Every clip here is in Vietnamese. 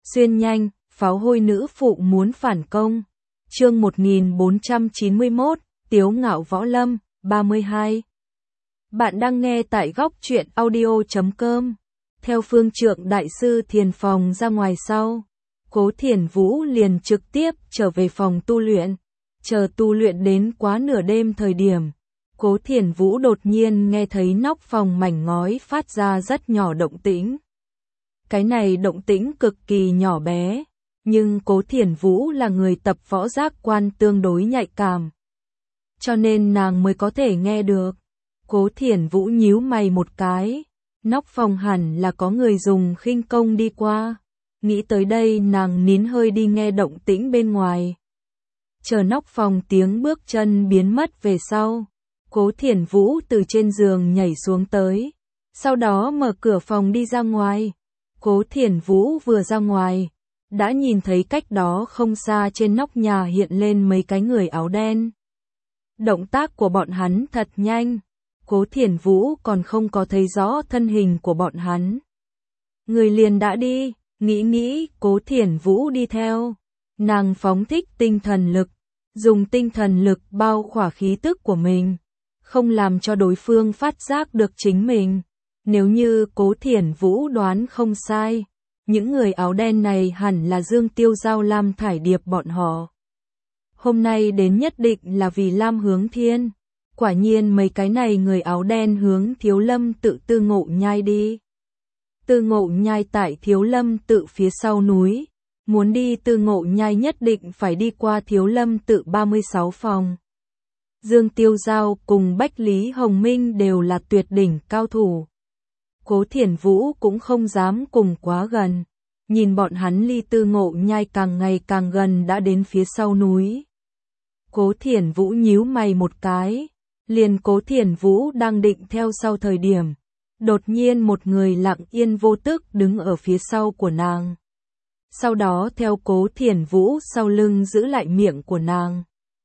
Xuyên nhanh, pháo hôi nữ phụ muốn phản công. Chương 1491, Tiếu ngạo võ lâm, 32. Bạn đang nghe tại góc truyện audio.com. Theo phương trượng đại sư thiền phòng ra ngoài sau, Cố Thiển Vũ liền trực tiếp trở về phòng tu luyện. Chờ tu luyện đến quá nửa đêm thời điểm, Cố Thiển Vũ đột nhiên nghe thấy nóc phòng mảnh ngói phát ra rất nhỏ động tĩnh. Cái này động tĩnh cực kỳ nhỏ bé, nhưng Cố Thiển Vũ là người tập võ giác quan tương đối nhạy cảm, cho nên nàng mới có thể nghe được. Cố Thiển Vũ nhíu mày một cái, nóc phòng hẳn là có người dùng khinh công đi qua. Nghĩ tới đây nàng nín hơi đi nghe động tĩnh bên ngoài. Chờ nóc phòng tiếng bước chân biến mất về sau, Cố Thiển Vũ từ trên giường nhảy xuống tới, sau đó mở cửa phòng đi ra ngoài. Cố Thiển Vũ vừa ra ngoài, đã nhìn thấy cách đó không xa trên nóc nhà hiện lên mấy cái người áo đen. Động tác của bọn hắn thật nhanh, Cố Thiển Vũ còn không có thấy rõ thân hình của bọn hắn. Người liền đã đi, nghĩ Cố Thiển Vũ đi theo. Nàng phóng thích tinh thần lực, dùng tinh thần lực bao khỏa khí tức của mình, không làm cho đối phương phát giác được chính mình. Nếu như Cố Thiển Vũ đoán không sai, những người áo đen này hẳn là Dương Tiêu Giao Lam Thải Điệp bọn họ. Hôm nay đến nhất định là vì Lam Hướng Thiên. Quả nhiên mấy cái này người áo đen hướng Thiếu Lâm tự Tư Ngộ Nhai đi. Tư Ngộ Nhai tại Thiếu Lâm tự phía sau núi. Muốn đi Tư Ngộ Nhai nhất định phải đi qua Thiếu Lâm tự 36 phòng. Dương Tiêu Giao cùng Bách Lý Hồng Minh đều là tuyệt đỉnh cao thủ. Cố Thiển Vũ cũng không dám cùng quá gần. Nhìn bọn hắn ly Tư Ngộ Nhai càng ngày càng gần đã đến phía sau núi. Cố Thiển Vũ nhíu mày một cái. Liền Cố Thiển Vũ đang định theo sau thời điểm, đột nhiên một người lặng yên vô tức đứng ở phía sau của nàng. Sau đó theo Cố Thiển Vũ sau lưng giữ lại miệng của nàng.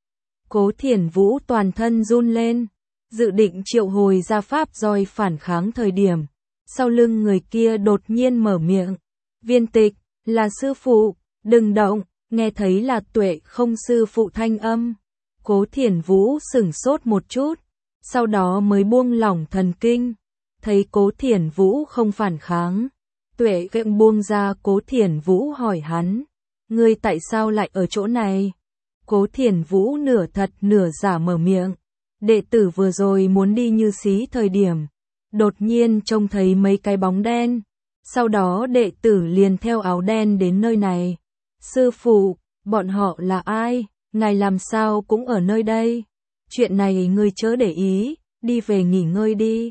Cố Thiển Vũ toàn thân run lên, dự định triệu hồi ra pháp roi phản kháng thời điểm. Sau lưng người kia đột nhiên mở miệng. Viên Tịch, là sư phụ, đừng động, nghe thấy là Tuệ Không sư phụ thanh âm. Cố Thiển Vũ sửng sốt một chút, sau đó mới buông lỏng thần kinh. Thấy Cố Thiển Vũ không phản kháng, Tuệ Không buông ra. Cố Thiển Vũ hỏi hắn, ngươi tại sao lại ở chỗ này? Cố Thiển Vũ nửa thật nửa giả mở miệng, đệ tử vừa rồi muốn đi Như Xí thời điểm, đột nhiên trông thấy mấy cái bóng đen, sau đó đệ tử liền theo áo đen đến nơi này. Sư phụ, bọn họ là ai? Ngài làm sao cũng ở nơi đây? Chuyện này ngươi chớ để ý, đi về nghỉ ngơi đi.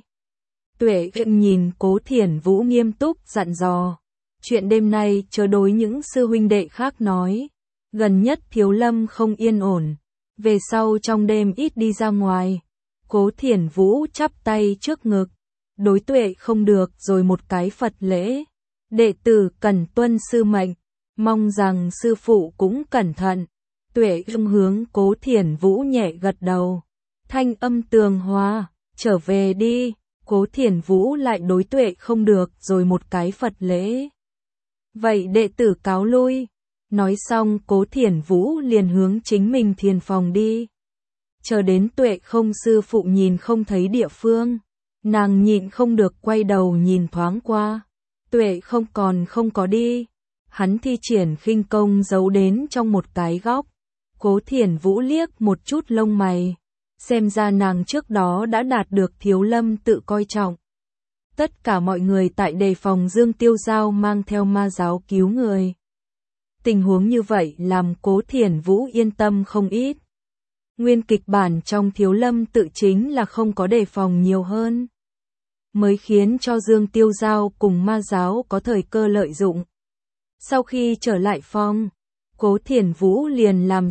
Tuệ Không nhìn Cố Thiển Vũ nghiêm túc dặn dò, chuyện đêm nay chớ đối những sư huynh đệ khác nói. Gần nhất Thiếu Lâm không yên ổn, về sau trong đêm ít đi ra ngoài. Cố Thiển Vũ chắp tay trước ngực, đối Tuệ không được rồi một cái Phật lễ. Đệ tử cần tuân sư mệnh, mong rằng sư phụ cũng cẩn thận. Tuệ Không hướng Cố Thiển Vũ nhẹ gật đầu, thanh âm tường hòa, trở về đi. Cố Thiển Vũ lại đối Tuệ không được rồi một cái Phật lễ. Vậy đệ tử cáo lui. Nói xong Cố Thiển Vũ liền hướng chính mình thiền phòng đi. Chờ đến Tuệ Không sư phụ nhìn không thấy địa phương, nàng nhịn không được quay đầu nhìn thoáng qua. Tuệ Không còn không có đi, hắn thi triển khinh công giấu đến trong một cái góc. Cố Thiển Vũ liếc một chút lông mày, xem ra nàng trước đó đã đạt được Thiếu Lâm tự coi trọng. Tất cả mọi người tại đề phòng Dương Tiêu Giao mang theo ma giáo cứu người. Tình huống như vậy làm Cố Thiển Vũ yên tâm không ít. Nguyên kịch bản trong Thiếu Lâm tự chính là không có đề phòng nhiều hơn, mới khiến cho Dương Tiêu Giao cùng ma giáo có thời cơ lợi dụng. Sau khi trở lại phòng, Cố Thiển Vũ liền làm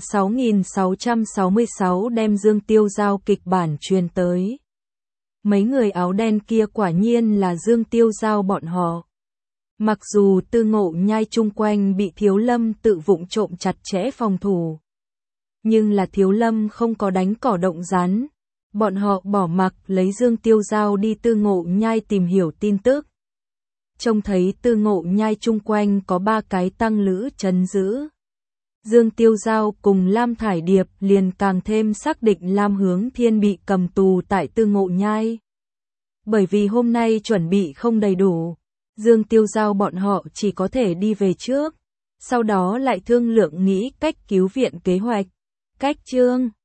6.666 đem Dương Tiêu Giao kịch bản truyền tới. Mấy người áo đen kia quả nhiên là Dương Tiêu Giao bọn họ. Mặc dù Tư Ngộ Nhai chung quanh bị Thiếu Lâm tự vụng trộm chặt chẽ phòng thủ, nhưng là Thiếu Lâm không có đánh cỏ động rắn. Bọn họ bỏ mặc lấy Dương Tiêu Giao đi Tư Ngộ Nhai tìm hiểu tin tức. trông thấy Tư Ngộ Nhai chung quanh có 3 cái tăng lữ trấn giữ. Dương Tiêu Giao cùng Lam Thải Điệp liền càng thêm xác định Lam Hướng Thiên bị cầm tù tại Tư Ngộ Nhai. Bởi vì hôm nay chuẩn bị không đầy đủ, Dương Tiêu Giao bọn họ chỉ có thể đi về trước, sau đó lại thương lượng nghĩ cách cứu viện kế hoạch. Cách chương